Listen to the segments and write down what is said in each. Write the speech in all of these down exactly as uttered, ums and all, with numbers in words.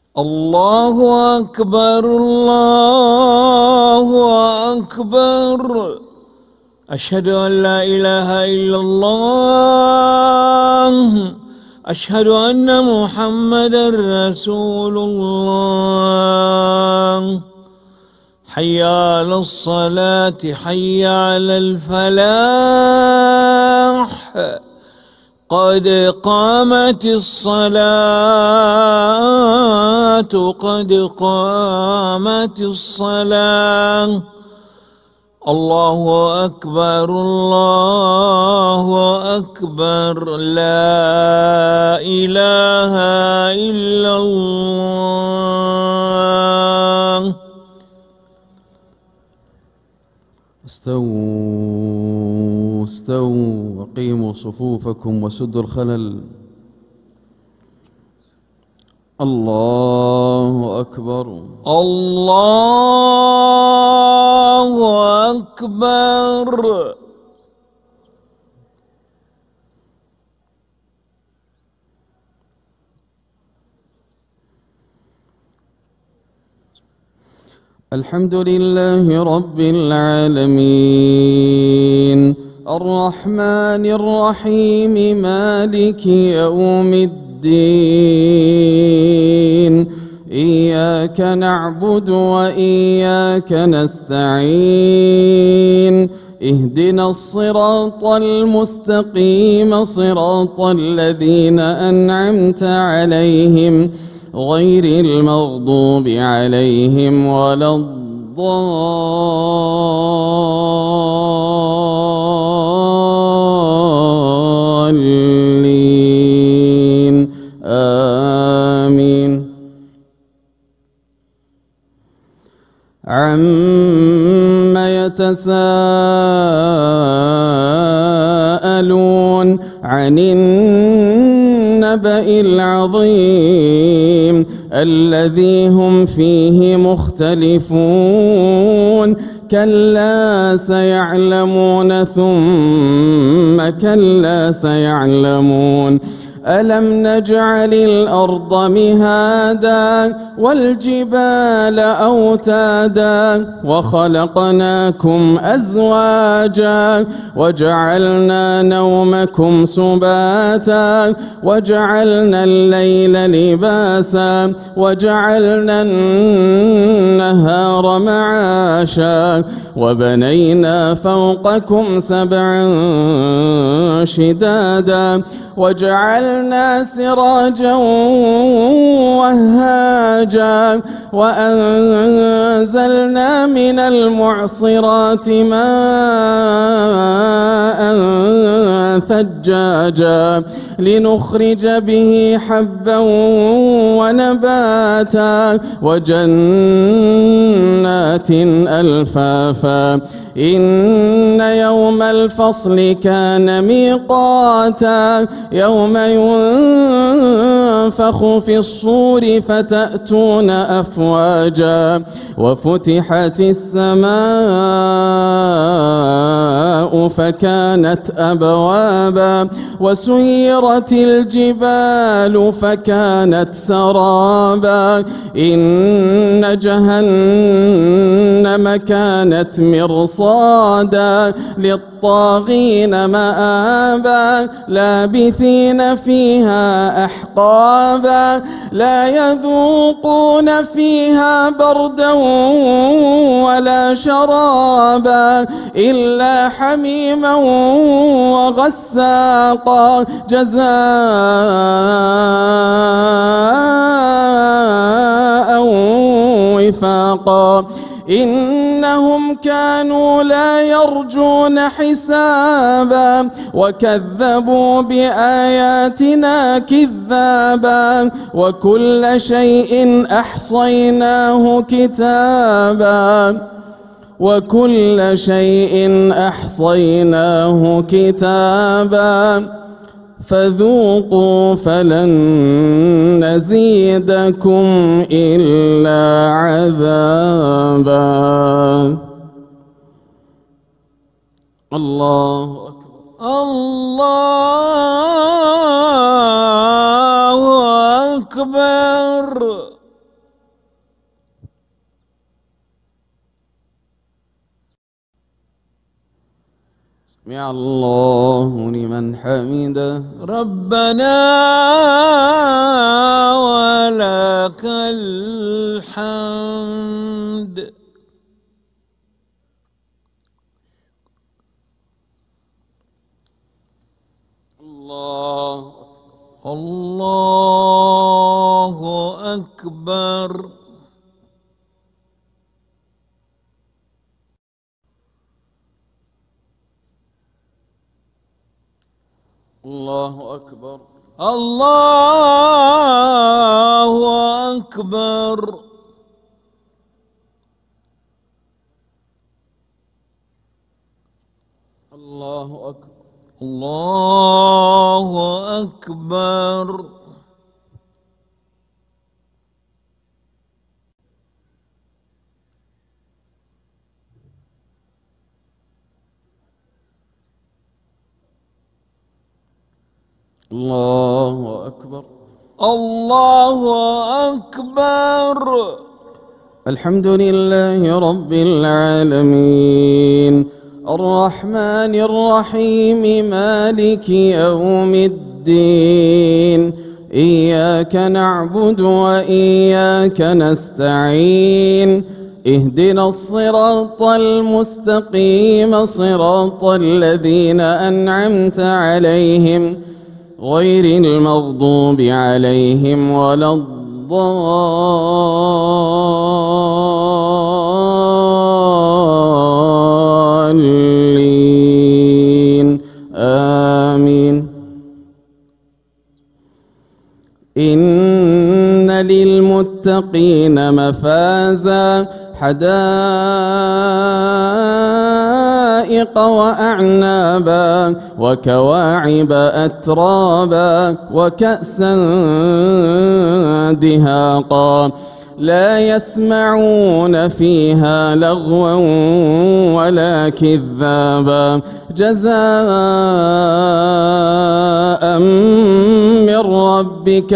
الله أكبر الله أكبر. أشهد أن لا إله إلا الله. أشهد أن محمدًا رسول الله. حي على الصلاة حي على الفلاح. قد قامت الصلاة قد قامت الصلاة. الله أكبر الله أكبر. لا إله إلا الله. استووا استووا وقيموا صفوفكم وسدوا الخلل. الله أكبر الله أكبر. الحمد لله رب العالمين الرحمن الرحيم مالك يوم الدين. إياك نعبد وإياك نستعين. اهدنا الصراط المستقيم صراط الذين أنعمت عليهم غير المغضوب عليهم ولا الضالين. آمين. عم يتساءلون عن النبأ العظيم الذي هم فيه مختلفون. كلا سيعلمون ثم كلا سيعلمون. ألم نجعل الأرض مهادا والجبال أوتادا وخلقناكم أزواجا وجعلنا نومكم سباتا وجعلنا الليل لباسا وجعلنا النهار معاشا وبنينا فوقكم سبعا شدادا وجعلنا سراجا وهاجا وأنزلنا من المعصرات ماء ثجاجا لنخرج به حبا ونباتا وجنات ألفافا. إن يوم الفصل كان ميقاتا يوم ينفخ في الصور فتأتون أفواجا وفتحت السماء فكانت أبوابا وسيرت الجبال فكانت سرابا. إن جهنم كانت مرصادا للطاغين مآبا لابثين فيها أحقابا لا يذوقون فيها بردا ولا شرابا إلا حميما وغساقا جزاء وفاقا. إنهم كانوا لا يرجون حسابا وكذبوا بآياتنا كذابا وكل شيء أحصيناه كتابا وكل شيء أحصيناه كتابا فذوقوا فلن نزيدكم إلا عذابا. الله أكبر الله أكبر. سمع الله لمن حمده. ربنا ولك الحمد. الله الله أكبر. الله أكبر. الله أكبر. الله أكبر. الله أكبر. الله أكبر. الله أكبر. الحمد لله رب العالمين الرحمن الرحيم مالك يوم الدين إياك نعبد وإياك نستعين اهدنا الصراط المستقيم صراط الذين أنعمت عليهم غير المغضوب عليهم ولا الضالين آمين. إن للمتقين مفازا حدائق وأعنابا وكواعب أترابا وكأسا دهاقا لا يسمعون فيها لغوا ولا كذابا جزاء من ربك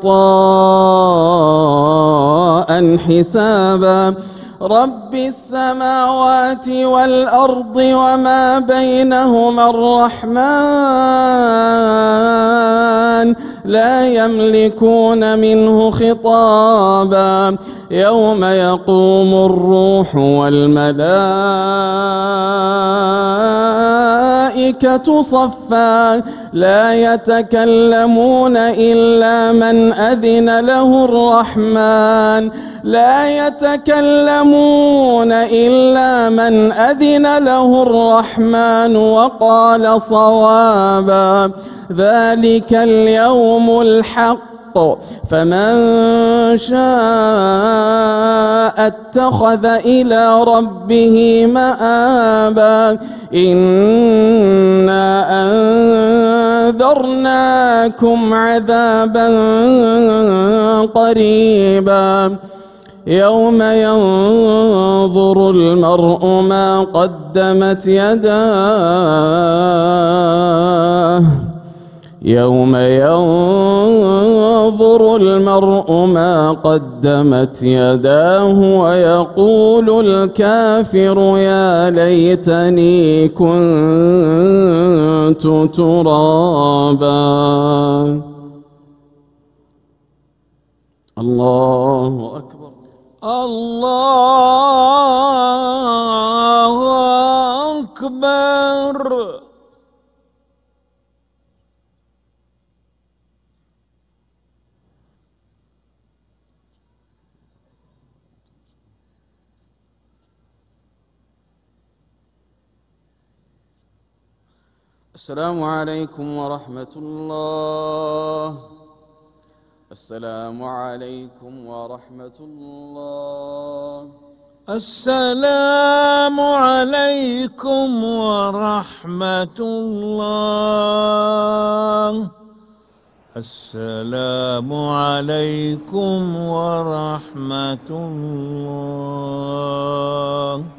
عطاء حسابا رب السماوات والأرض وما بينهما الرحمن لا يملكون منه خطابا يوم يقوم الروح والملائكة صفا لا يتكلمون إلا من أذن له الرحمن لا يتكلمون إلا من أذن له الرحمن وقال صوابا ذلك اليوم الحق فمن شاء اتخذ إلى ربه مآبا إنا أنذرناكم عذابا قريبا يوم ينظر المرء ما قدمت يداه يوم ينظر المرء ما قدمت يداه ويقول الكافر يا ليتني كنت ترابا. الله أكبر. الله أكبر. السلام عليكم ورحمة الله. السلام عليكم ورحمة الله. السلام عليكم ورحمة الله. السلام عليكم ورحمة الله.